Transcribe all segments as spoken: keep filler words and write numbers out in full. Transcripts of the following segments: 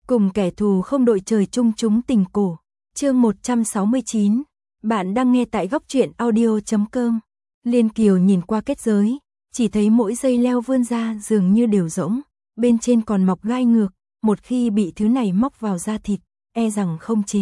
Cùng kẻ thù không đội trời chung chúng tình cổ. Chương một trăm sáu mươi chín. Bạn đang nghe tại góc truyện audio chấm com. Liên Kiều nhìn qua kết giới, chỉ thấy mỗi dây leo vươn ra dường như đều rỗng, bên trên còn mọc gai ngược, một khi bị thứ này móc vào da thịt, e rằng không chế.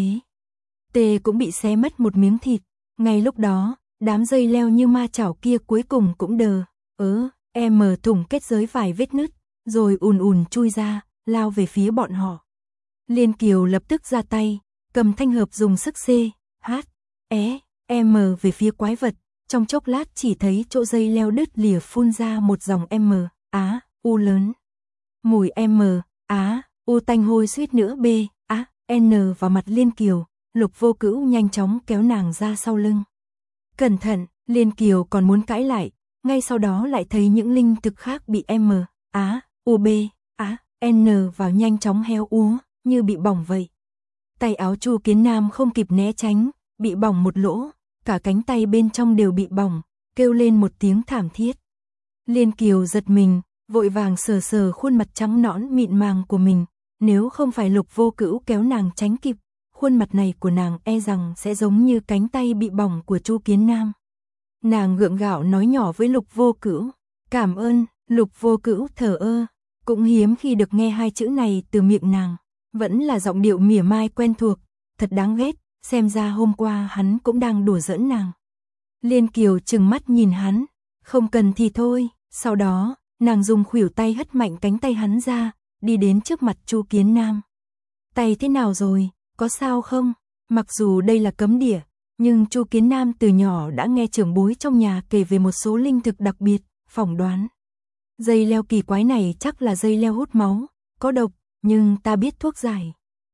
Tê cũng bị xé mất một miếng thịt, ngay lúc đó, đám dây leo như ma chảo kia cuối cùng cũng đờ, ớ, e mở thủng kết giới vài vết nứt, rồi ùn ùn chui ra, lao về phía bọn họ. Liên Kiều lập tức ra tay, cầm thanh hợp dùng sức C, H, E, M về phía quái vật, trong chốc lát chỉ thấy chỗ dây leo đứt lìa phun ra một dòng M, Á, U lớn. Mùi M, Á, U tanh hôi suýt nữa B, Á, N vào mặt Liên Kiều, Lục Vô Cữu nhanh chóng kéo nàng ra sau lưng. Cẩn thận, Liên Kiều còn muốn cãi lại, ngay sau đó lại thấy những linh thực khác bị M, Á, U B, Á, N vào nhanh chóng héo úa, như bị bỏng vậy. Tay áo Chu Kiến Nam không kịp né tránh, bị bỏng một lỗ, cả cánh tay bên trong đều bị bỏng, kêu lên một tiếng thảm thiết. Liên Kiều giật mình, vội vàng sờ sờ khuôn mặt trắng nõn mịn màng của mình, nếu không phải Lục Vô Cữu kéo nàng tránh kịp, khuôn mặt này của nàng e rằng sẽ giống như cánh tay bị bỏng của Chu Kiến Nam. Nàng gượng gạo nói nhỏ với Lục Vô Cữu, cảm ơn. Lục Vô Cữu thờ ơ, cũng hiếm khi được nghe hai chữ này từ miệng nàng, vẫn là giọng điệu mỉa mai quen thuộc, thật đáng ghét, xem ra hôm qua hắn cũng đang đùa giỡn nàng. Liên Kiều trừng mắt nhìn hắn, không cần thì thôi, sau đó, nàng dùng khuỷu tay hất mạnh cánh tay hắn ra, đi đến trước mặt Chu Kiến Nam. Tay thế nào rồi, có sao không? Mặc dù đây là cấm địa, nhưng Chu Kiến Nam từ nhỏ đã nghe trưởng bối trong nhà kể về một số linh thực đặc biệt, phỏng đoán. Dây leo kỳ quái này chắc là dây leo hút máu, có độc, nhưng ta biết thuốc giải.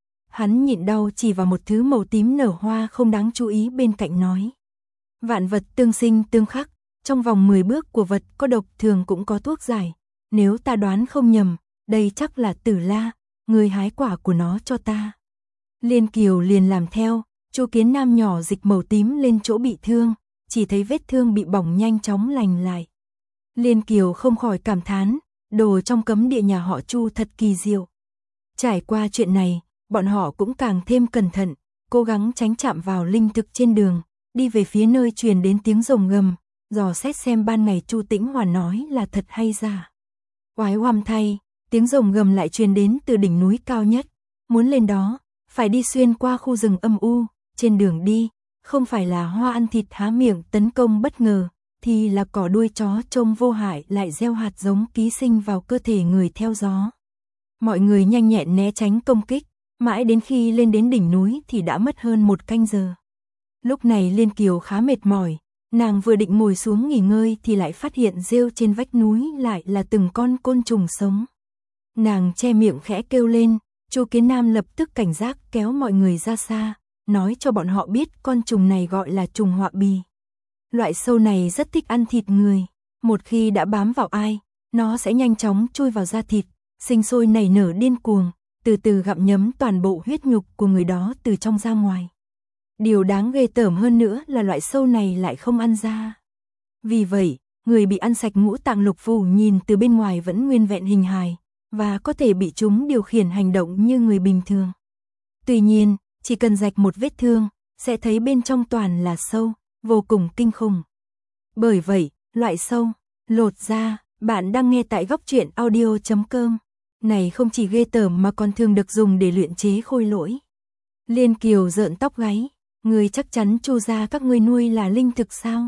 Hắn nhịn đau chỉ vào một thứ màu tím nở hoa không đáng chú ý bên cạnh nói. Vạn vật tương sinh tương khắc, trong vòng mười bước của vật có độc thường cũng có thuốc giải. Nếu ta đoán không nhầm, đây chắc là tử la, người hái quả của nó cho ta. Liên Kiều liền làm theo, Chu Kiến Nam nhỏ dịch màu tím lên chỗ bị thương, chỉ thấy vết thương bị bỏng nhanh chóng lành lại. Liên Kiều không khỏi cảm thán, đồ trong cấm địa nhà họ Chu thật kỳ diệu. Trải qua chuyện này, bọn họ cũng càng thêm cẩn thận, cố gắng tránh chạm vào linh thực trên đường, đi về phía nơi truyền đến tiếng rồng gầm, dò xét xem ban ngày Chu Tĩnh Hoàn nói là thật hay giả. Oái oăm thay, tiếng rồng gầm lại truyền đến từ đỉnh núi cao nhất, muốn lên đó, phải đi xuyên qua khu rừng âm u, trên đường đi, không phải là hoa ăn thịt há miệng tấn công bất ngờ, thì là cỏ đuôi chó trông vô hại lại gieo hạt giống ký sinh vào cơ thể người theo gió. Mọi người nhanh nhẹn né tránh công kích, mãi đến khi lên đến đỉnh núi thì đã mất hơn một canh giờ. Lúc này Liên Kiều khá mệt mỏi, nàng vừa định ngồi xuống nghỉ ngơi thì lại phát hiện rêu trên vách núi lại là từng con côn trùng sống. Nàng che miệng khẽ kêu lên, Chu Kiến Nam lập tức cảnh giác kéo mọi người ra xa, nói cho bọn họ biết con trùng này gọi là trùng họa bì. Loại sâu này rất thích ăn thịt người, một khi đã bám vào ai, nó sẽ nhanh chóng chui vào da thịt, sinh sôi nảy nở điên cuồng, từ từ gặm nhấm toàn bộ huyết nhục của người đó từ trong ra ngoài. Điều đáng ghê tởm hơn nữa là loại sâu này lại không ăn da. Vì vậy, người bị ăn sạch ngũ tạng lục phủ nhìn từ bên ngoài vẫn nguyên vẹn hình hài, và có thể bị chúng điều khiển hành động như người bình thường. Tuy nhiên, chỉ cần rạch một vết thương, sẽ thấy bên trong toàn là sâu, vô cùng kinh khủng. Bởi vậy, loại sâu, lột da, bạn đang nghe tại góc truyện audio chấm com. Này không chỉ ghê tởm mà còn thường được dùng để luyện chế khôi lỗi. Liên Kiều rợn tóc gáy, người chắc chắn Chu gia các ngươi nuôi là linh thực sao?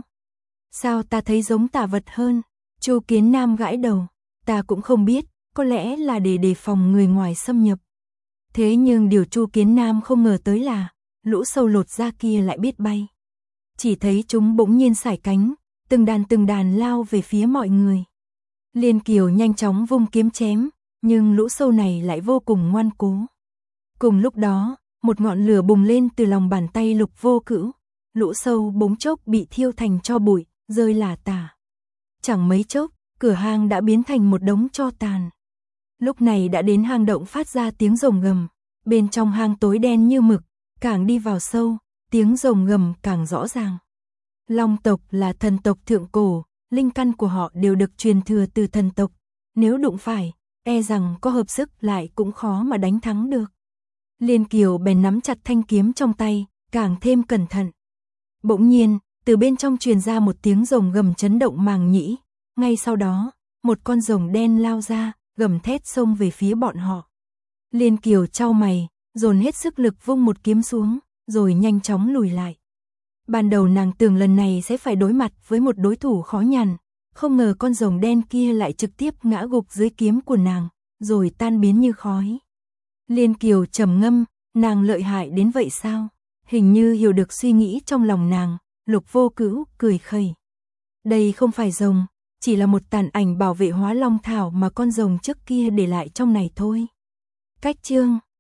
Sao ta thấy giống tà vật hơn? Chu Kiến Nam gãi đầu, ta cũng không biết, có lẽ là để đề phòng người ngoài xâm nhập. Thế nhưng điều Chu Kiến Nam không ngờ tới là, lũ sâu lột da kia lại biết bay. Chỉ thấy chúng bỗng nhiên sải cánh, từng đàn từng đàn lao về phía mọi người. Liên Kiều nhanh chóng vung kiếm chém, nhưng lũ sâu này lại vô cùng ngoan cố. Cùng lúc đó, một ngọn lửa bùng lên từ lòng bàn tay Lục Vô Cữu, lũ sâu bỗng chốc bị thiêu thành tro bụi, rơi lả tả. Chẳng mấy chốc, cửa hang đã biến thành một đống tro tàn. Lúc này đã đến hang động phát ra tiếng rồng gầm, bên trong hang tối đen như mực, càng đi vào sâu, tiếng rồng gầm càng rõ ràng. Long tộc là thần tộc thượng cổ, linh căn của họ đều được truyền thừa từ thần tộc, nếu đụng phải, e rằng có hợp sức lại cũng khó mà đánh thắng được. Liên Kiều bèn nắm chặt thanh kiếm trong tay, càng thêm cẩn thận. Bỗng nhiên, từ bên trong truyền ra một tiếng rồng gầm chấn động màng nhĩ, ngay sau đó, một con rồng đen lao ra, gầm thét xông về phía bọn họ. Liên Kiều chau mày, dồn hết sức lực vung một kiếm xuống, rồi nhanh chóng lùi lại. Ban đầu nàng tưởng lần này sẽ phải đối mặt với một đối thủ khó nhằn, không ngờ con rồng đen kia lại trực tiếp ngã gục dưới kiếm của nàng, rồi tan biến như khói. Liên Kiều trầm ngâm, nàng lợi hại đến vậy sao? Hình như hiểu được suy nghĩ trong lòng nàng, Lục Vô Cữu cười khẩy. Đây không phải rồng, chỉ là một tàn ảnh bảo vệ hóa long thảo mà con rồng trước kia để lại trong này thôi. Cách chương